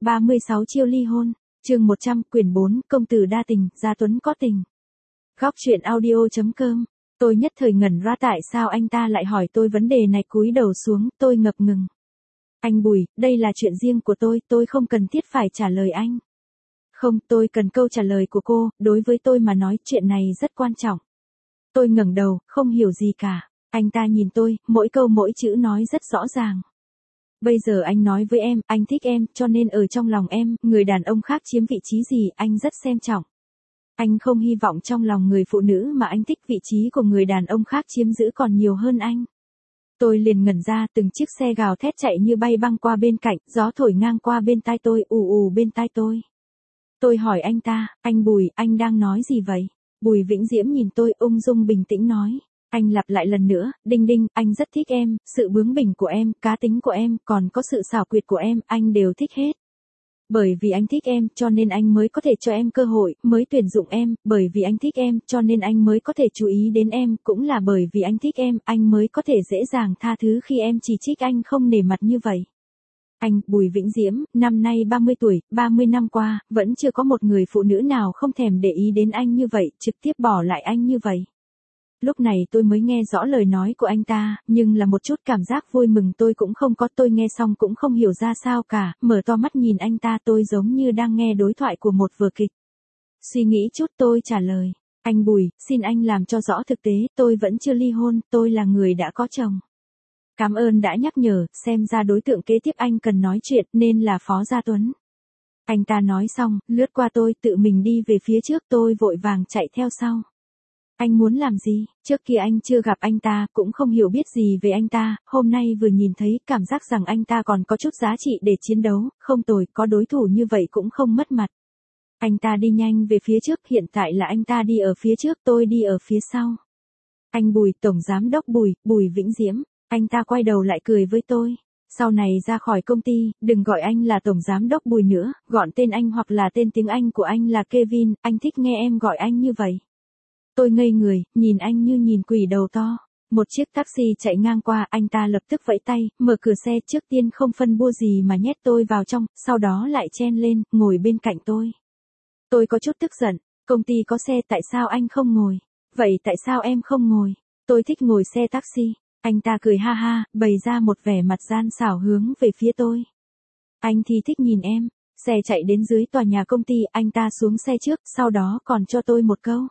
36 chiêu ly hôn, chương 100, quyển 4, công tử đa tình, gia tuấn có tình. Góc truyện audio.com. Tôi nhất thời ngẩn ra tại sao anh ta lại hỏi tôi vấn đề này, cúi đầu xuống, tôi ngập ngừng. Anh Bùi, đây là chuyện riêng của tôi không cần thiết phải trả lời anh. Không, tôi cần câu trả lời của cô, đối với tôi mà nói chuyện này rất quan trọng. Tôi ngẩng đầu, không hiểu gì cả. Anh ta nhìn tôi, mỗi câu mỗi chữ nói rất rõ ràng. Bây giờ anh nói với em, anh thích em, cho nên ở trong lòng em, người đàn ông khác chiếm vị trí gì, anh rất xem trọng. Anh không hy vọng trong lòng người phụ nữ mà anh thích vị trí của người đàn ông khác chiếm giữ còn nhiều hơn anh. Tôi liền ngẩn ra, từng chiếc xe gào thét chạy như bay băng qua bên cạnh, gió thổi ngang qua bên tai tôi, ù ù bên tai tôi. Tôi hỏi anh ta, anh Bùi, anh đang nói gì vậy? Bùi Vĩnh Diễm nhìn tôi, ung dung bình tĩnh nói. Anh lặp lại lần nữa, Đinh Đinh, anh rất thích em, sự bướng bỉnh của em, cá tính của em, còn có sự xảo quyệt của em, anh đều thích hết. Bởi vì anh thích em, cho nên anh mới có thể cho em cơ hội, mới tuyển dụng em, bởi vì anh thích em, cho nên anh mới có thể chú ý đến em, cũng là bởi vì anh thích em, anh mới có thể dễ dàng tha thứ khi em chỉ trích anh không nể mặt như vậy. Anh, Bùi Vĩnh Diễm, năm nay 30 tuổi, 30 năm qua, vẫn chưa có một người phụ nữ nào không thèm để ý đến anh như vậy, trực tiếp bỏ lại anh như vậy. Lúc này tôi mới nghe rõ lời nói của anh ta, nhưng là một chút cảm giác vui mừng tôi cũng không có, tôi nghe xong cũng không hiểu ra sao cả, mở to mắt nhìn anh ta, tôi giống như đang nghe đối thoại của một vở kịch. Suy nghĩ chút tôi trả lời, anh Bùi, xin anh làm cho rõ thực tế, tôi vẫn chưa ly hôn, tôi là người đã có chồng. Cảm ơn đã nhắc nhở, xem ra đối tượng kế tiếp anh cần nói chuyện nên là Phó Gia Tuấn. Anh ta nói xong, lướt qua tôi, tự mình đi về phía trước, tôi vội vàng chạy theo sau. Anh muốn làm gì? Trước kia anh chưa gặp anh ta, cũng không hiểu biết gì về anh ta, hôm nay vừa nhìn thấy, cảm giác rằng anh ta còn có chút giá trị để chiến đấu, không tồi, có đối thủ như vậy cũng không mất mặt. Anh ta đi nhanh về phía trước, hiện tại là anh ta đi ở phía trước, tôi đi ở phía sau. Anh Bùi, Tổng Giám đốc Bùi, Bùi Vĩnh Diễm, anh ta quay đầu lại cười với tôi. Sau này ra khỏi công ty, đừng gọi anh là Tổng Giám đốc Bùi nữa, gọn tên anh hoặc là tên tiếng Anh của anh là Kevin, anh thích nghe em gọi anh như vậy. Tôi ngây người, nhìn anh như nhìn quỷ đầu to. Một chiếc taxi chạy ngang qua, anh ta lập tức vẫy tay, mở cửa xe, trước tiên không phân bua gì mà nhét tôi vào trong, sau đó lại chen lên, ngồi bên cạnh tôi. Tôi có chút tức giận, công ty có xe tại sao anh không ngồi? Vậy tại sao em không ngồi? Tôi thích ngồi xe taxi. Anh ta cười ha ha, bày ra một vẻ mặt gian xảo hướng về phía tôi. Anh thì thích nhìn em. Xe chạy đến dưới tòa nhà công ty, anh ta xuống xe trước, sau đó còn cho tôi một câu.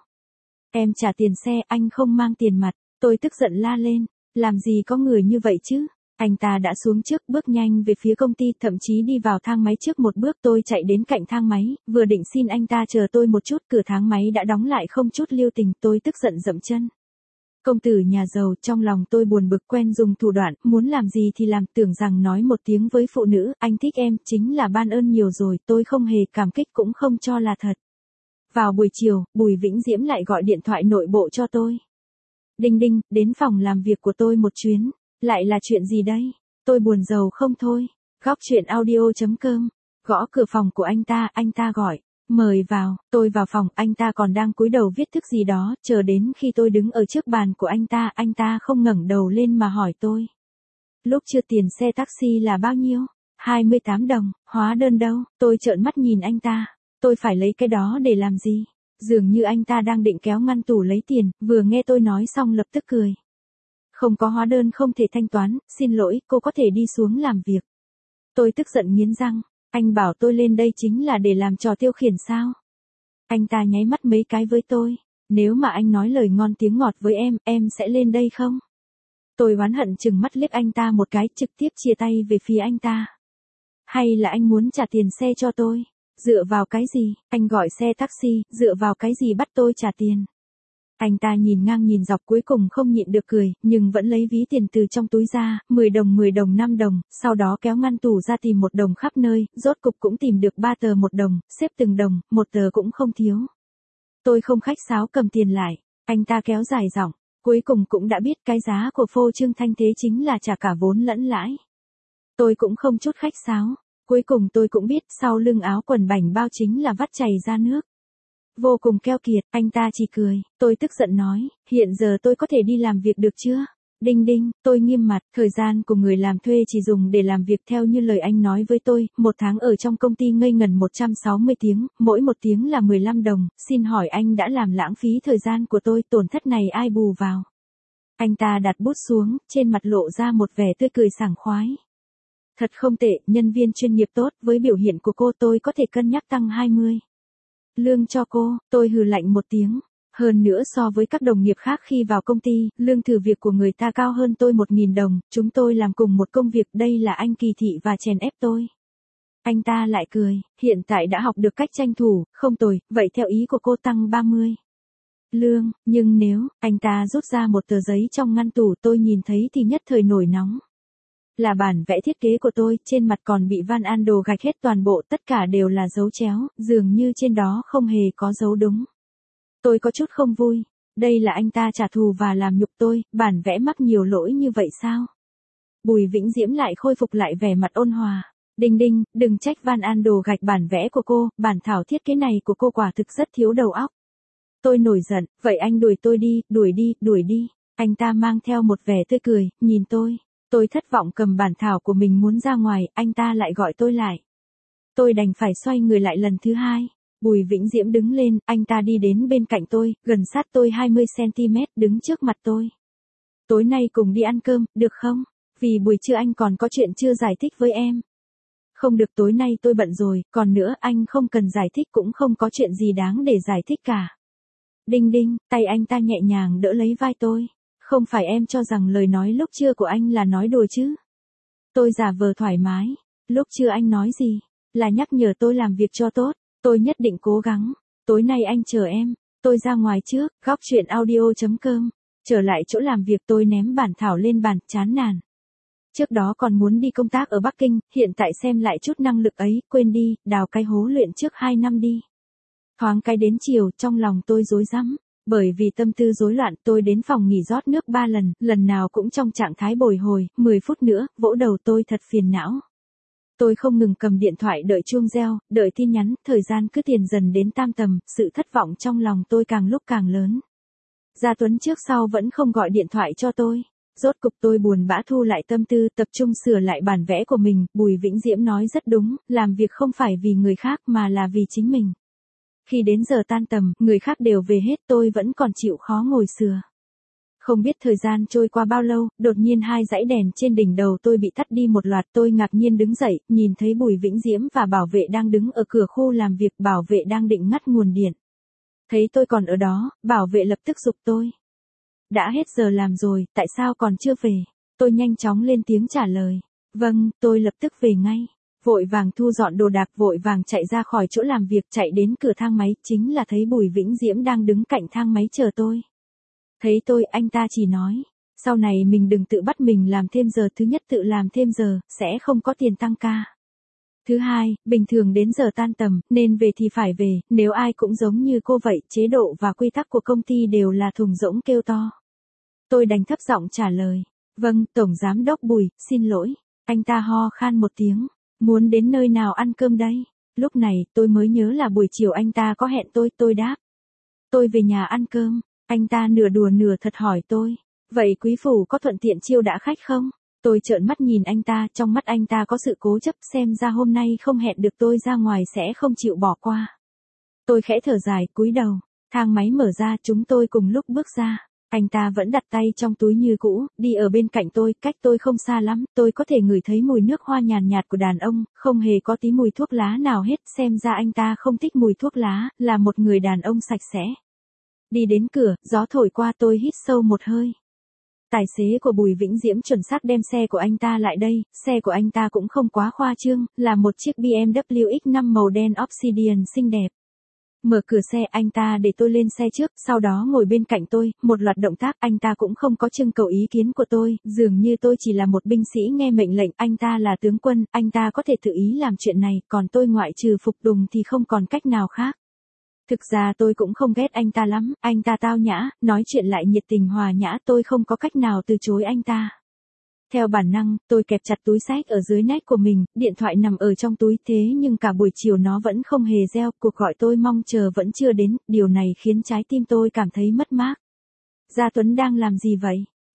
Em trả tiền xe, anh không mang tiền mặt. Tôi tức giận la lên, làm gì có người như vậy chứ? Anh ta đã xuống trước, bước nhanh về phía công ty, thậm chí đi vào thang máy trước một bước. Tôi chạy đến cạnh thang máy, vừa định xin anh ta chờ tôi một chút, cửa thang máy đã đóng lại không chút lưu tình, tôi tức giận dậm chân. Công tử nhà giàu, trong lòng tôi buồn bực, quen dùng thủ đoạn, muốn làm gì thì làm, tưởng rằng nói một tiếng với phụ nữ, anh thích em, chính là ban ơn nhiều rồi, tôi không hề cảm kích cũng không cho là thật. Vào buổi chiều, Bùi Vĩnh Diễm lại gọi điện thoại nội bộ cho tôi. Đinh Đinh, đến phòng làm việc của tôi một chuyến. Lại là chuyện gì đây? Tôi buồn rầu không thôi. Góc truyện audio.com. Gõ cửa phòng của anh ta gọi. Mời vào, tôi vào phòng, anh ta còn đang cúi đầu viết thức gì đó, chờ đến khi tôi đứng ở trước bàn của anh ta không ngẩng đầu lên mà hỏi tôi. Lúc chưa tiền xe taxi là bao nhiêu? 28 đồng, hóa đơn đâu? Tôi trợn mắt nhìn anh ta. Tôi phải lấy cái đó để làm gì? Dường như anh ta đang định kéo ngăn tủ lấy tiền, vừa nghe tôi nói xong lập tức cười. Không có hóa đơn không thể thanh toán, xin lỗi, cô có thể đi xuống làm việc. Tôi tức giận nghiến răng, anh bảo tôi lên đây chính là để làm trò tiêu khiển sao? Anh ta nháy mắt mấy cái với tôi, nếu mà anh nói lời ngon tiếng ngọt với em sẽ lên đây không? Tôi oán hận chừng mắt liếc anh ta một cái, trực tiếp chia tay về phía anh ta. Hay là anh muốn trả tiền xe cho tôi? Dựa vào cái gì? Anh gọi xe taxi, dựa vào cái gì bắt tôi trả tiền? Anh ta nhìn ngang nhìn dọc, cuối cùng không nhịn được cười, nhưng vẫn lấy ví tiền từ trong túi ra, 10 đồng 5 đồng, sau đó kéo ngăn tủ ra tìm 1 đồng khắp nơi, rốt cục cũng tìm được 3 tờ 1 đồng, xếp từng đồng, 1 tờ cũng không thiếu. Tôi không khách sáo cầm tiền lại, anh ta kéo dài giọng, cuối cùng cũng đã biết cái giá của phô trương thanh thế chính là trả cả vốn lẫn lãi. Tôi cũng không chút khách sáo, cuối cùng tôi cũng biết sau lưng áo quần bảnh bao chính là vắt chảy ra nước. Vô cùng keo kiệt, anh ta chỉ cười, tôi tức giận nói, hiện giờ tôi có thể đi làm việc được chưa? Đinh đinh, tôi nghiêm mặt, thời gian của người làm thuê chỉ dùng để làm việc theo như lời anh nói với tôi, một tháng ở trong công ty ngây ngần 160 tiếng, mỗi một tiếng là 15 đồng, xin hỏi anh đã làm lãng phí thời gian của tôi, tổn thất này ai bù vào? Anh ta đặt bút xuống, trên mặt lộ ra một vẻ tươi cười sảng khoái. Thật không tệ, nhân viên chuyên nghiệp tốt, với biểu hiện của cô tôi có thể cân nhắc tăng 20 lương cho cô, tôi hừ lạnh một tiếng. Hơn nữa so với các đồng nghiệp khác khi vào công ty, lương thử việc của người ta cao hơn tôi 1.000 đồng, chúng tôi làm cùng một công việc, đây là anh kỳ thị và chèn ép tôi. Anh ta lại cười, hiện tại đã học được cách tranh thủ, không tồi, vậy theo ý của cô tăng 30 lương, nhưng nếu, anh ta rút ra một tờ giấy trong ngăn tủ tôi nhìn thấy thì nhất thời nổi nóng. Là bản vẽ thiết kế của tôi, trên mặt còn bị Van Ando gạch hết toàn bộ, tất cả đều là dấu chéo, dường như trên đó không hề có dấu đúng. Tôi có chút không vui, đây là anh ta trả thù và làm nhục tôi, bản vẽ mắc nhiều lỗi như vậy sao? Bùi Vĩnh Diễm lại khôi phục lại vẻ mặt ôn hòa. Đinh đinh, đừng trách Van Ando gạch bản vẽ của cô, bản thảo thiết kế này của cô quả thực rất thiếu đầu óc. Tôi nổi giận, vậy anh đuổi tôi đi, đuổi đi, đuổi đi. Anh ta mang theo một vẻ tươi cười, nhìn tôi. Tôi thất vọng cầm bản thảo của mình muốn ra ngoài, anh ta lại gọi tôi lại. Tôi đành phải xoay người lại lần thứ hai. Bùi Vĩnh Diễm đứng lên, anh ta đi đến bên cạnh tôi, gần sát tôi 20cm, đứng trước mặt tôi. Tối nay cùng đi ăn cơm, được không? Vì buổi trưa anh còn có chuyện chưa giải thích với em. Không được, tối nay tôi bận rồi, còn nữa anh không cần giải thích, cũng không có chuyện gì đáng để giải thích cả. Đinh đinh, tay anh ta nhẹ nhàng đỡ lấy vai tôi. Không phải em cho rằng lời nói lúc trưa của anh là nói đùa chứ? Tôi giả vờ thoải mái. Lúc trưa anh nói gì? Là nhắc nhở tôi làm việc cho tốt. Tôi nhất định cố gắng. Tối nay anh chờ em. Tôi ra ngoài trước, góc chuyện audio.com. Trở lại chỗ làm việc tôi ném bản thảo lên bàn, chán nản. Trước đó còn muốn đi công tác ở Bắc Kinh, hiện tại xem lại chút năng lực ấy, quên đi, đào cái hố luyện trước 2 năm đi. Thoáng cái đến chiều, trong lòng tôi rối rắm. Bởi vì tâm tư rối loạn tôi đến phòng nghỉ rót nước 3 lần, lần nào cũng trong trạng thái bồi hồi, 10 phút nữa, vỗ đầu tôi thật phiền não. Tôi không ngừng cầm điện thoại đợi chuông reo, đợi tin nhắn, thời gian cứ tiền dần đến tam tầm, sự thất vọng trong lòng tôi càng lúc càng lớn. Gia Tuấn trước sau vẫn không gọi điện thoại cho tôi. Rốt cục tôi buồn bã thu lại tâm tư, tập trung sửa lại bản vẽ của mình, Bùi Vĩnh Diễm nói rất đúng, làm việc không phải vì người khác mà là vì chính mình. Khi đến giờ tan tầm, người khác đều về hết, tôi vẫn còn chịu khó ngồi sửa. Không biết thời gian trôi qua bao lâu, đột nhiên 2 dãy đèn trên đỉnh đầu tôi bị tắt đi một loạt, tôi ngạc nhiên đứng dậy, nhìn thấy Bùi Vĩnh Diễm và bảo vệ đang đứng ở cửa khu làm việc, bảo vệ đang định ngắt nguồn điện. Thấy tôi còn ở đó, bảo vệ lập tức giục tôi. Đã hết giờ làm rồi, tại sao còn chưa về? Tôi nhanh chóng lên tiếng trả lời. Vâng, tôi lập tức về ngay. Vội vàng thu dọn đồ đạc, vội vàng chạy ra khỏi chỗ làm việc, chạy đến cửa thang máy, chính là thấy Bùi Vĩnh Diễm đang đứng cạnh thang máy chờ tôi. Thấy tôi, anh ta chỉ nói, sau này mình đừng tự bắt mình làm thêm giờ, thứ nhất tự làm thêm giờ, sẽ không có tiền tăng ca. Thứ hai, bình thường đến giờ tan tầm, nên về thì phải về, nếu ai cũng giống như cô vậy, chế độ và quy tắc của công ty đều là thùng rỗng kêu to. Tôi đành thấp giọng trả lời, vâng, Tổng Giám đốc Bùi, xin lỗi. Anh ta ho khan một tiếng. Muốn đến nơi nào ăn cơm đây? Lúc này, tôi mới nhớ là buổi chiều anh ta có hẹn tôi đáp. Tôi về nhà ăn cơm. Anh ta nửa đùa nửa thật hỏi tôi. Vậy quý phủ có thuận tiện chiêu đãi khách không? Tôi trợn mắt nhìn anh ta, trong mắt anh ta có sự cố chấp, xem ra hôm nay không hẹn được tôi ra ngoài sẽ không chịu bỏ qua. Tôi khẽ thở dài, cúi đầu. Thang máy mở ra, chúng tôi cùng lúc bước ra. Anh ta vẫn đặt tay trong túi như cũ, đi ở bên cạnh tôi, cách tôi không xa lắm, tôi có thể ngửi thấy mùi nước hoa nhàn nhạt của đàn ông, không hề có tí mùi thuốc lá nào hết, xem ra anh ta không thích mùi thuốc lá, là một người đàn ông sạch sẽ. Đi đến cửa, gió thổi qua, tôi hít sâu một hơi. Tài xế của Bùi Vĩnh Diễm chuẩn xác đem xe của anh ta lại đây, xe của anh ta cũng không quá khoa trương, là một chiếc BMW X5 màu đen Obsidian xinh đẹp. Mở cửa xe, anh ta để tôi lên xe trước, sau đó ngồi bên cạnh tôi, một loạt động tác, anh ta cũng không có trưng cầu ý kiến của tôi, dường như tôi chỉ là một binh sĩ nghe mệnh lệnh, anh ta là tướng quân, anh ta có thể tự ý làm chuyện này, còn tôi ngoại trừ phục tùng thì không còn cách nào khác. Thực ra tôi cũng không ghét anh ta lắm, anh ta tao nhã, nói chuyện lại nhiệt tình hòa nhã, tôi không có cách nào từ chối anh ta. Theo bản năng, tôi kẹp chặt túi xách ở dưới nách của mình, điện thoại nằm ở trong túi, thế nhưng cả buổi chiều nó vẫn không hề reo, cuộc gọi tôi mong chờ vẫn chưa đến, điều này khiến trái tim tôi cảm thấy mất mát. Gia Tuấn đang làm gì vậy?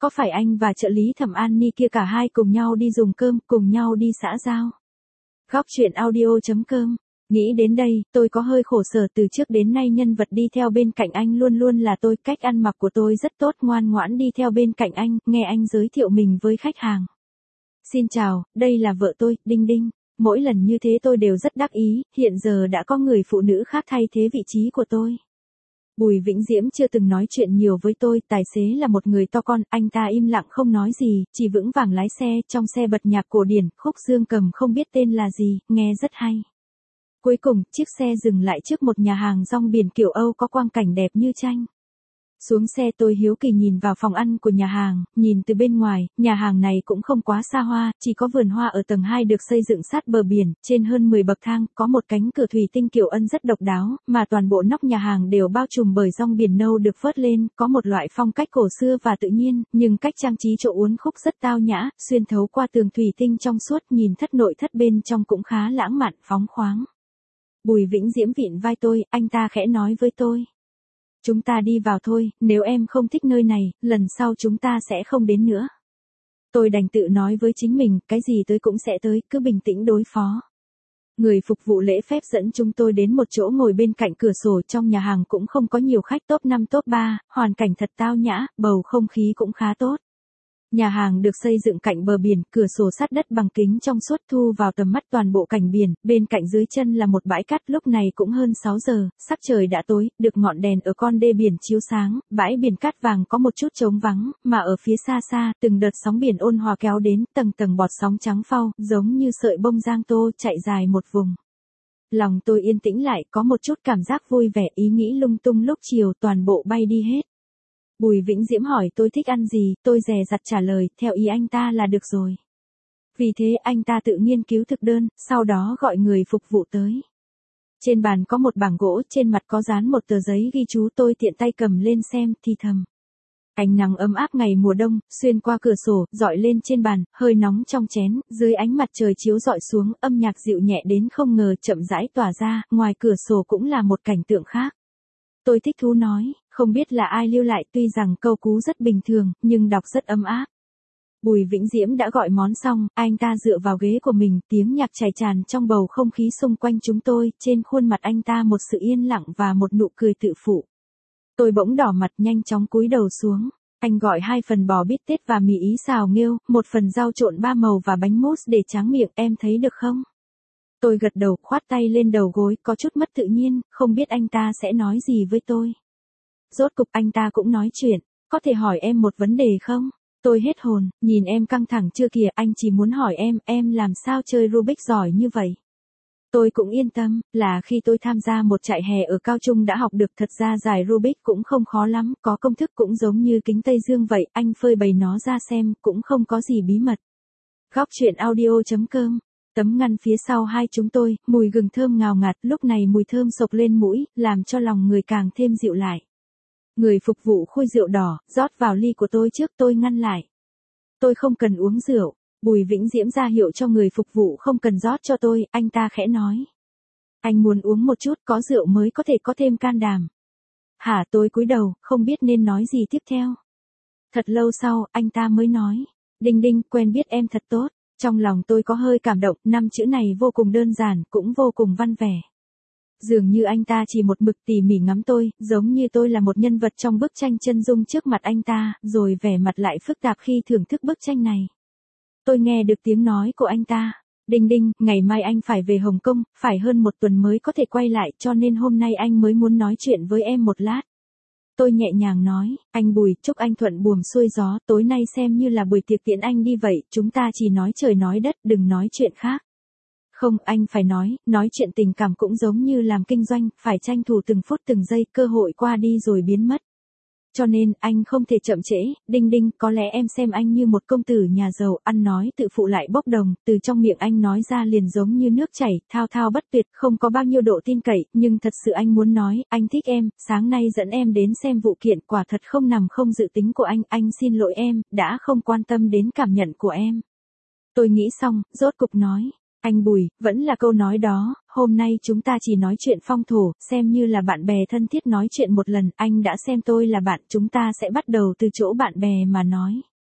có phải anh và trợ lý Thẩm An Ni kia cả hai cùng nhau đi dùng cơm, cùng nhau đi xã giao? Góc truyện audio.com. Nghĩ đến đây, tôi có hơi khổ sở, từ trước đến nay nhân vật đi theo bên cạnh anh luôn luôn là tôi, cách ăn mặc của tôi rất tốt, ngoan ngoãn đi theo bên cạnh anh, nghe anh giới thiệu mình với khách hàng. Xin chào, đây là vợ tôi, Đinh Đinh. Mỗi lần như thế tôi đều rất đắc ý, hiện giờ đã có người phụ nữ khác thay thế vị trí của tôi. Bùi Vĩnh Diễm chưa từng nói chuyện nhiều với tôi, tài xế là một người to con, anh ta im lặng không nói gì, chỉ vững vàng lái xe, trong xe bật nhạc cổ điển, khúc Dương Cầm không biết tên là gì, nghe rất hay. Cuối cùng, chiếc xe dừng lại trước một nhà hàng rong biển kiểu Âu có quang cảnh đẹp như tranh. Xuống xe tôi hiếu kỳ nhìn vào phòng ăn của nhà hàng, nhìn từ bên ngoài, nhà hàng này cũng không quá xa hoa, chỉ có vườn hoa ở tầng 2 được xây dựng sát bờ biển, trên hơn 10 bậc thang, có một cánh cửa thủy tinh kiểu Ân rất độc đáo, mà toàn bộ nóc nhà hàng đều bao trùm bởi rong biển nâu được vớt lên, có một loại phong cách cổ xưa và tự nhiên, nhưng cách trang trí chỗ uốn khúc rất tao nhã, xuyên thấu qua tường thủy tinh trong suốt, nhìn thất nội thất bên trong cũng khá lãng mạn, phóng khoáng. Bùi Vĩnh Diễm vịn vai tôi, anh ta khẽ nói với tôi. Chúng ta đi vào thôi, nếu em không thích nơi này, lần sau chúng ta sẽ không đến nữa. Tôi đành tự nói với chính mình, cái gì tới cũng sẽ tới, cứ bình tĩnh đối phó. Người phục vụ lễ phép dẫn chúng tôi đến một chỗ ngồi bên cạnh cửa sổ, trong nhà hàng cũng không có nhiều khách, top 5 top 3, hoàn cảnh thật tao nhã, bầu không khí cũng khá tốt. Nhà hàng được xây dựng cạnh bờ biển, cửa sổ sát đất bằng kính trong suốt thu vào tầm mắt toàn bộ cảnh biển, bên cạnh dưới chân là một bãi cát, lúc này cũng hơn 6 giờ, sắc trời đã tối, được ngọn đèn ở con đê biển chiếu sáng, bãi biển cát vàng có một chút trống vắng, mà ở phía xa xa, từng đợt sóng biển ôn hòa kéo đến, tầng tầng bọt sóng trắng phau, giống như sợi bông giang tô chạy dài một vùng. Lòng tôi yên tĩnh lại, có một chút cảm giác vui vẻ, ý nghĩ lung tung lúc chiều toàn bộ bay đi hết. Bùi Vĩnh Diễm hỏi tôi thích ăn gì, tôi dè dặt trả lời, theo ý anh ta là được rồi. Vì thế anh ta tự nghiên cứu thực đơn, sau đó gọi người phục vụ tới. Trên bàn có một bảng gỗ, trên mặt có dán một tờ giấy ghi chú, tôi tiện tay cầm lên xem, thì thầm. Ánh nắng ấm áp ngày mùa đông, xuyên qua cửa sổ, dọi lên trên bàn, hơi nóng trong chén, dưới ánh mặt trời chiếu dọi xuống, âm nhạc dịu nhẹ đến không ngờ chậm rãi tỏa ra, ngoài cửa sổ cũng là một cảnh tượng khác. Tôi thích thú nói, không biết là ai lưu lại, tuy rằng câu cú rất bình thường, nhưng đọc rất ấm áp. Bùi Vĩnh Diễm đã gọi món xong, anh ta dựa vào ghế của mình, tiếng nhạc chảy tràn trong bầu không khí xung quanh chúng tôi, trên khuôn mặt anh ta một sự yên lặng và một nụ cười tự phụ. Tôi bỗng đỏ mặt, nhanh chóng cúi đầu xuống. Anh gọi 2 phần bò bít tết và mì ý xào nghêu, 1 phần rau trộn 3 màu và bánh mousse để tráng miệng, em thấy được không? Tôi gật đầu, khoát tay lên đầu gối, có chút mất tự nhiên, không biết anh ta sẽ nói gì với tôi. Rốt cục anh ta cũng nói chuyện, có thể hỏi em một vấn đề không? Tôi hết hồn, nhìn em căng thẳng chưa kìa, anh chỉ muốn hỏi em làm sao chơi Rubik giỏi như vậy? Tôi cũng yên tâm, là khi tôi tham gia một trại hè ở Cao Trung đã học được, thật ra giải Rubik cũng không khó lắm, có công thức cũng giống như kính Tây Dương vậy, anh phơi bày nó ra xem, cũng không có gì bí mật. Góc truyện audio.com. Tấm ngăn phía sau hai chúng tôi, mùi gừng thơm ngào ngạt, lúc này mùi thơm sộc lên mũi, làm cho lòng người càng thêm dịu lại. Người phục vụ khui rượu đỏ, rót vào ly của tôi trước, tôi ngăn lại. Tôi không cần uống rượu. Bùi Vĩnh Diễm ra hiệu cho người phục vụ không cần rót cho tôi, anh ta khẽ nói. Anh muốn uống một chút, có rượu mới có thể có thêm can đảm. Hả, tôi cúi đầu, không biết nên nói gì tiếp theo. Thật lâu sau, anh ta mới nói. Đinh Đinh, quen biết em thật tốt. Trong lòng tôi có hơi cảm động, 5 chữ này vô cùng đơn giản, cũng vô cùng văn vẻ. Dường như anh ta chỉ một mực tỉ mỉ ngắm tôi, giống như tôi là một nhân vật trong bức tranh chân dung trước mặt anh ta, rồi vẻ mặt lại phức tạp khi thưởng thức bức tranh này. Tôi nghe được tiếng nói của anh ta. Đinh Đinh, ngày mai anh phải về Hồng Kông, phải hơn 1 tuần mới có thể quay lại, cho nên hôm nay anh mới muốn nói chuyện với em một lát. Tôi nhẹ nhàng nói, anh Bùi, chúc anh thuận buồm xuôi gió, tối nay xem như là buổi tiệc tiễn anh đi vậy, chúng ta chỉ nói trời nói đất, đừng nói chuyện khác. Không, anh phải nói chuyện tình cảm cũng giống như làm kinh doanh, phải tranh thủ từng phút từng giây, cơ hội qua đi rồi biến mất. Cho nên, anh không thể chậm trễ, Đinh Đinh, có lẽ em xem anh như một công tử nhà giàu, ăn nói tự phụ lại bốc đồng, từ trong miệng anh nói ra liền giống như nước chảy, thao thao bất tuyệt, không có bao nhiêu độ tin cậy, nhưng thật sự anh muốn nói, anh thích em, sáng nay dẫn em đến xem vụ kiện, quả thật không nằm không dự tính của anh xin lỗi em, đã không quan tâm đến cảm nhận của em. Tôi nghĩ xong, rốt cục nói. Anh Bùi, vẫn là câu nói đó, hôm nay chúng ta chỉ nói chuyện phong thổ, xem như là bạn bè thân thiết nói chuyện một lần, anh đã xem tôi là bạn, chúng ta sẽ bắt đầu từ chỗ bạn bè mà nói.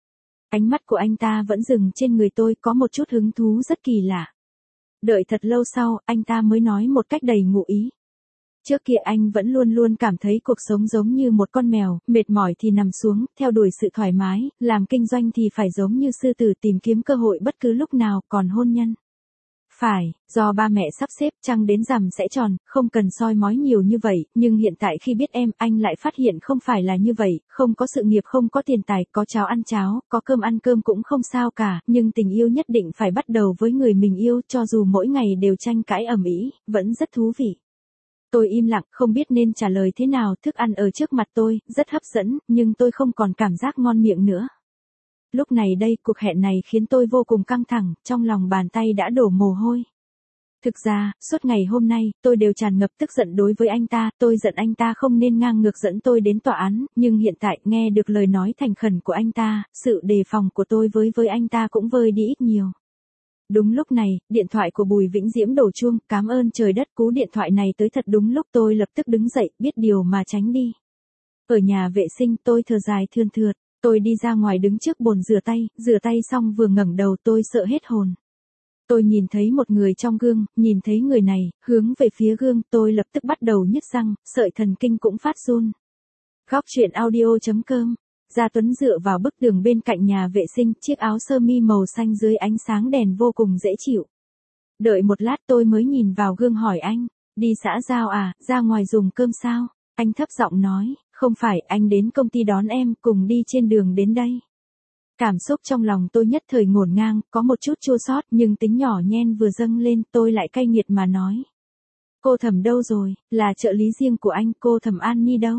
Ánh mắt của anh ta vẫn dừng trên người tôi, có một chút hứng thú rất kỳ lạ. Đợi thật lâu sau, anh ta mới nói một cách đầy ngụ ý. Trước kia anh vẫn luôn luôn cảm thấy cuộc sống giống như một con mèo, mệt mỏi thì nằm xuống, theo đuổi sự thoải mái, làm kinh doanh thì phải giống như sư tử tìm kiếm cơ hội bất cứ lúc nào, còn hôn nhân. Phải, do ba mẹ sắp xếp trăng đến rằm sẽ tròn, không cần soi mói nhiều như vậy, nhưng hiện tại khi biết em, anh lại phát hiện không phải là như vậy, không có sự nghiệp không có tiền tài, có cháo ăn cháo, có cơm ăn cơm cũng không sao cả, nhưng tình yêu nhất định phải bắt đầu với người mình yêu, cho dù mỗi ngày đều tranh cãi ầm ĩ, vẫn rất thú vị. Tôi im lặng, không biết nên trả lời thế nào, thức ăn ở trước mặt tôi, rất hấp dẫn, nhưng tôi không còn cảm giác ngon miệng nữa. Lúc này đây, cuộc hẹn này khiến tôi vô cùng căng thẳng, trong lòng bàn tay đã đổ mồ hôi. Thực ra, suốt ngày hôm nay, tôi đều tràn ngập tức giận đối với anh ta, tôi giận anh ta không nên ngang ngược dẫn tôi đến tòa án, nhưng hiện tại, nghe được lời nói thành khẩn của anh ta, sự đề phòng của tôi với anh ta cũng vơi đi ít nhiều. Đúng lúc này, điện thoại của Bùi Vĩnh Diễm đổ chuông, cảm ơn trời đất, cú điện thoại này tới thật đúng lúc, tôi lập tức đứng dậy, biết điều mà tránh đi. Ở nhà vệ sinh, tôi thở dài thườn thượt, tôi đi ra ngoài đứng trước bồn rửa tay xong vừa ngẩng đầu tôi sợ hết hồn. Tôi nhìn thấy một người trong gương, nhìn thấy người này, hướng về phía gương, tôi lập tức bắt đầu nhức răng, sợi thần kinh cũng phát run. Góc truyện audio.com. Gia Tuấn dựa vào bức tường bên cạnh nhà vệ sinh, chiếc áo sơ mi màu xanh dưới ánh sáng đèn vô cùng dễ chịu. Đợi một lát tôi mới nhìn vào gương hỏi anh, đi xã giao à, ra ngoài dùng cơm sao? Anh thấp giọng nói, không phải, anh đến công ty đón em, cùng đi trên đường đến đây. Cảm xúc trong lòng tôi nhất thời ngổn ngang, có một chút chua xót, nhưng tính nhỏ nhen vừa dâng lên, tôi lại cay nghiệt mà nói. Cô Thẩm đâu rồi, là trợ lý riêng của anh, cô Thẩm An Ni đâu?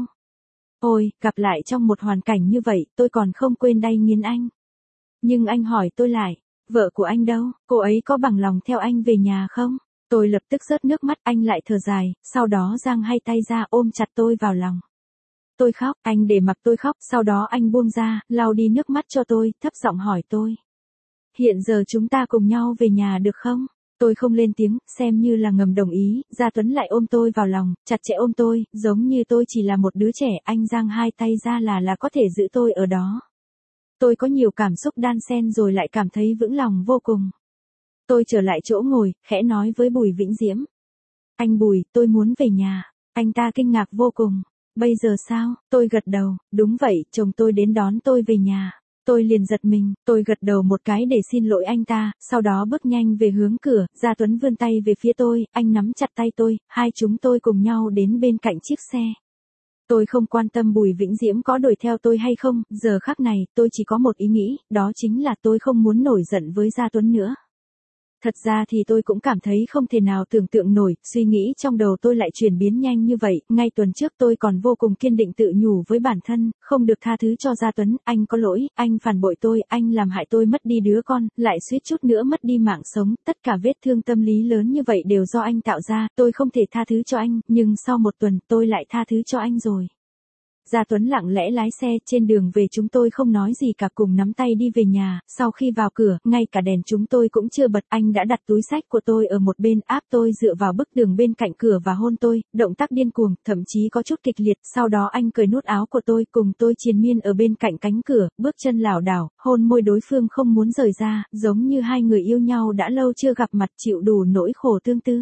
Ôi, gặp lại trong một hoàn cảnh như vậy, tôi còn không quên đay nghiến anh. Nhưng anh hỏi tôi lại, vợ của anh đâu, cô ấy có bằng lòng theo anh về nhà không? Tôi lập tức rớt nước mắt, anh lại thở dài, sau đó giang hai tay ra ôm chặt tôi vào lòng. Tôi khóc, anh để mặc tôi khóc, sau đó anh buông ra, lau đi nước mắt cho tôi, thấp giọng hỏi tôi. Hiện giờ chúng ta cùng nhau về nhà được không? Tôi không lên tiếng, xem như là ngầm đồng ý, Gia Tuấn lại ôm tôi vào lòng, chặt chẽ ôm tôi, giống như tôi chỉ là một đứa trẻ, anh giang hai tay ra là có thể giữ tôi ở đó. Tôi có nhiều cảm xúc đan xen rồi lại cảm thấy vững lòng vô cùng. Tôi trở lại chỗ ngồi, khẽ nói với Bùi Vĩnh Diễm. Anh Bùi, tôi muốn về nhà. Anh ta kinh ngạc vô cùng. Bây giờ sao? Tôi gật đầu, đúng vậy, chồng tôi đến đón tôi về nhà. Tôi liền giật mình, tôi gật đầu một cái để xin lỗi anh ta, sau đó bước nhanh về hướng cửa, Gia Tuấn vươn tay về phía tôi, anh nắm chặt tay tôi, hai chúng tôi cùng nhau đến bên cạnh chiếc xe. Tôi không quan tâm Bùi Vĩnh Diễm có đuổi theo tôi hay không, giờ khắc này, tôi chỉ có một ý nghĩ, đó chính là tôi không muốn nổi giận với Gia Tuấn nữa. Thật ra thì tôi cũng cảm thấy không thể nào tưởng tượng nổi, suy nghĩ trong đầu tôi lại chuyển biến nhanh như vậy, ngay tuần trước tôi còn vô cùng kiên định tự nhủ với bản thân, không được tha thứ cho Gia Tuấn, anh có lỗi, anh phản bội tôi, anh làm hại tôi mất đi đứa con, lại suýt chút nữa mất đi mạng sống, tất cả vết thương tâm lý lớn như vậy đều do anh tạo ra, tôi không thể tha thứ cho anh, nhưng sau một tuần tôi lại tha thứ cho anh rồi. Gia Tuấn lặng lẽ lái xe, trên đường về chúng tôi không nói gì cả cùng nắm tay đi về nhà, sau khi vào cửa, ngay cả đèn chúng tôi cũng chưa bật, anh đã đặt túi xách của tôi ở một bên áp tôi dựa vào bức tường bên cạnh cửa và hôn tôi, động tác điên cuồng, thậm chí có chút kịch liệt, sau đó anh cởi nút áo của tôi cùng tôi triền miên ở bên cạnh cánh cửa, bước chân lảo đảo, hôn môi đối phương không muốn rời ra, giống như hai người yêu nhau đã lâu chưa gặp mặt chịu đủ nỗi khổ tương tư.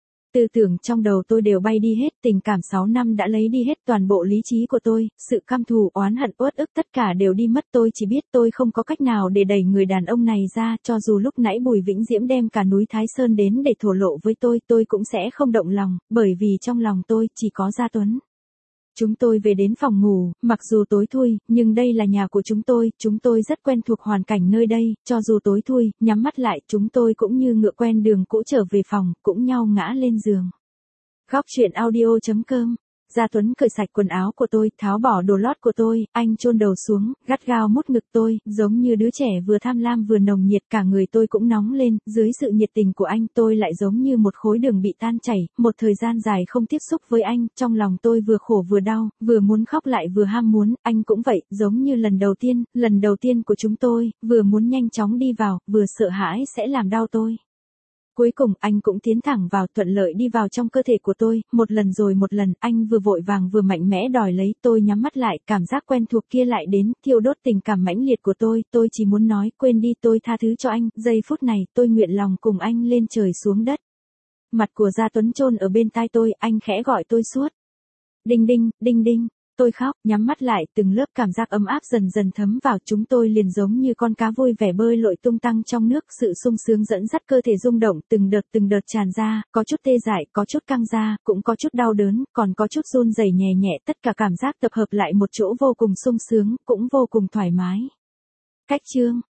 Tư tưởng trong đầu tôi đều bay đi hết, tình cảm 6 năm đã lấy đi hết toàn bộ lý trí của tôi, sự căm thù, oán hận, uất ức tất cả đều đi mất, tôi chỉ biết tôi không có cách nào để đẩy người đàn ông này ra, cho dù lúc nãy Bùi Vĩnh Diễm đem cả núi Thái Sơn đến để thổ lộ với tôi cũng sẽ không động lòng, bởi vì trong lòng tôi chỉ có Gia Tuấn. Chúng tôi về đến phòng ngủ, mặc dù tối thui, nhưng đây là nhà của chúng tôi rất quen thuộc hoàn cảnh nơi đây, cho dù tối thui, nhắm mắt lại, chúng tôi cũng như ngựa quen đường cũ trở về phòng, cũng nhau ngã lên giường. Góc truyện audio.com. Gia Tuấn cởi sạch quần áo của tôi, tháo bỏ đồ lót của tôi, anh chôn đầu xuống, gắt gao mút ngực tôi, giống như đứa trẻ vừa tham lam vừa nồng nhiệt, cả người tôi cũng nóng lên, dưới sự nhiệt tình của anh tôi lại giống như một khối đường bị tan chảy, một thời gian dài không tiếp xúc với anh, trong lòng tôi vừa khổ vừa đau, vừa muốn khóc lại vừa ham muốn, anh cũng vậy, giống như lần đầu tiên của chúng tôi, vừa muốn nhanh chóng đi vào, vừa sợ hãi sẽ làm đau tôi. Cuối cùng anh cũng tiến thẳng vào, thuận lợi đi vào trong cơ thể của tôi, một lần rồi một lần, anh vừa vội vàng vừa mạnh mẽ đòi lấy, tôi nhắm mắt lại, cảm giác quen thuộc kia lại đến, thiêu đốt tình cảm mãnh liệt của tôi chỉ muốn nói, quên đi, tôi tha thứ cho anh, giây phút này, tôi nguyện lòng cùng anh lên trời xuống đất. Mặt của Gia Tuấn chôn ở bên tai tôi, anh khẽ gọi tôi suốt. Đinh đinh, đinh đinh. Tôi khóc, nhắm mắt lại, từng lớp cảm giác ấm áp dần dần thấm vào, chúng tôi liền giống như con cá vui vẻ bơi lội tung tăng trong nước, sự sung sướng dẫn dắt cơ thể rung động, từng đợt tràn ra, có chút tê dại, có chút căng ra, cũng có chút đau đớn, còn có chút run rẩy nhẹ nhẹ, tất cả cảm giác tập hợp lại một chỗ vô cùng sung sướng, cũng vô cùng thoải mái. Cách chương